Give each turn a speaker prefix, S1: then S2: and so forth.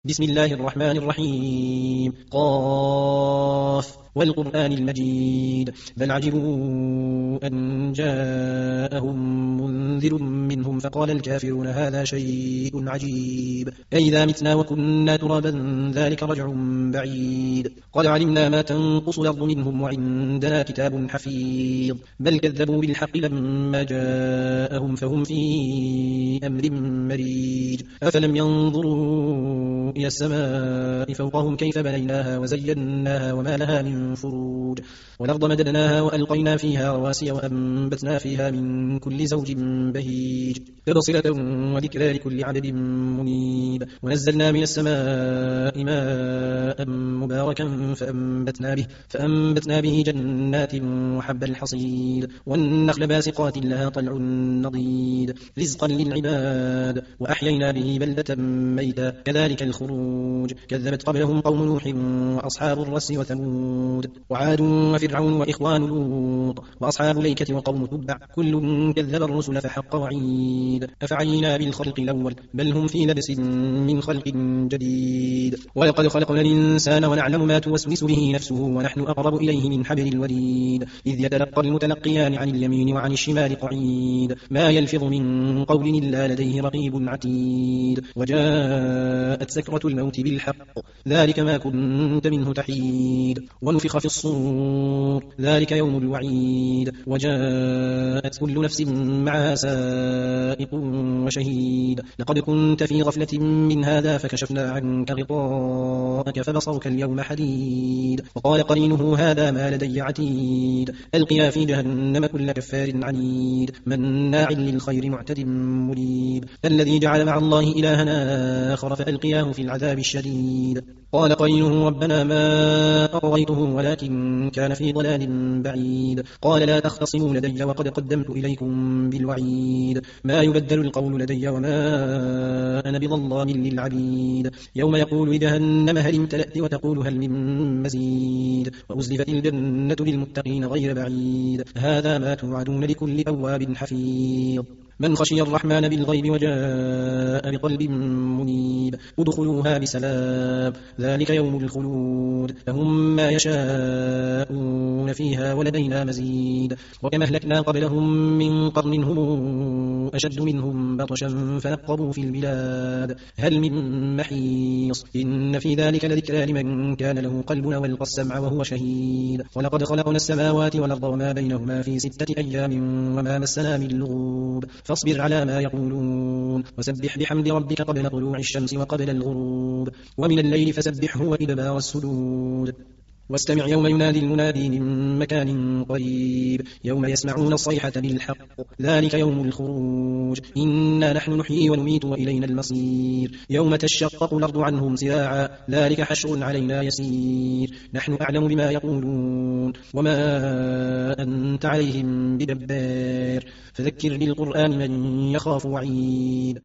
S1: بسم الله الرحمن الرحيم قاف والقرآن المجيد بل عجبوا أن جاءهم منذر منهم فقال الكافرون هذا شيء عجيب أئذا متنا وكنا ترابا ذلك رجع بعيد قد علمنا ما تنقص الأرض منهم وعندنا كتاب حفيظ بل كذبوا بالحق لما جاءهم فهم في أمر مريج أفلم ينظروا إلى السماء فوقهم كيف بنيناها وزيناها وما لها من فروج والأرض مددناها وألقينا فيها رواسي وأنبتنا فيها من كل زوج بهيج تبصرة وذكرى لكل عبد منيب ونزلنا من السماء ماء مباركا فأنبتنا به جنات وحب الحصيد والنخل باسقات لها طلع نضيد رزقا للعباد وأحيينا به بلدة ميتا كذلك الخروج كذبت قبلهم قوم نوح وأصحاب الرس وثمود وعاد وفرعون وإخوان لوط وأصحاب الأيكة وقوم تبع كل كذب الرسل فحق وعيد أفعينا بالخلق الأول بل هم في لبس من خلق جديد ولقد خلقنا الإنسان ونعلم ما توسوس به نفسه ونحن أقرب إليه من حبل الوريد إذ يتلقى المتلقيان عن اليمين وعن الشمال قعيد ما يلفظ من قول إلا لديه رقيب عتيد وجاءت سكرة الموت بالحق ذلك ما كنت منه تحيد ونفخ في الصور ذلك يوم الوعيد وجاءت كل نفس معها سائق وشهيد لقد كنت في غفلة من هذا فكشفنا عنك غطاءك فبصرك اليوم حديد وقال قرينه هذا ما لدي عتيد ألقيا في جهنم كل كفار عنيد مناع للخير معتد مريب الذي جعل مع الله إلهنا آخر فألقياه في العذاب الشديد قال قرينه ربنا ما أطغيته ولكن كان في ضلال بعيد قال لا تختصموا لدي وقد قدمت إليكم بالوعيد ما يبدل القول لدي وما أنا بظلام للعبيد يوم يقول لجهنم هل امتلأت وتقول هل من مزيد وأزلفت الجنة للمتقين غير بعيد هذا ما توعدون لكل أواب حفيظ من خشي الرحمن بالغيب وجاء بقلب منيب ادخلوها بسلام ذلك يوم الخلود لهم ما يشاءون فيها ولدينا مزيد وكما أهلكنا قبلهم من قرن هم أشد منهم بطشا فنقبوا في البلاد هل من محيص إن في ذلك لذكرى لمن كان له قلب والقى السمع وهو شهيد ولقد خلقنا السماوات والأرض وما بينهما في 6 أيام وما مسنا من لغوب فاصبر على ما يقولون وسبح بحمد ربك قبل طلوع الشمس وقبل الغروب ومن الليل فسبحه وإدبار السجود واستمع يوم ينادي المنادي من مكان قريب يوم يسمعون الصيحة بالحق ذلك يوم الخروج إنا نحن نحيي ونميت وإلينا المصير يوم تشقق الأرض عنهم سراعا ذلك حشر علينا يسير نحن أعلم بما يقولون وما أنت عليهم بجبار فذكر بالقرآن من يخاف وعيد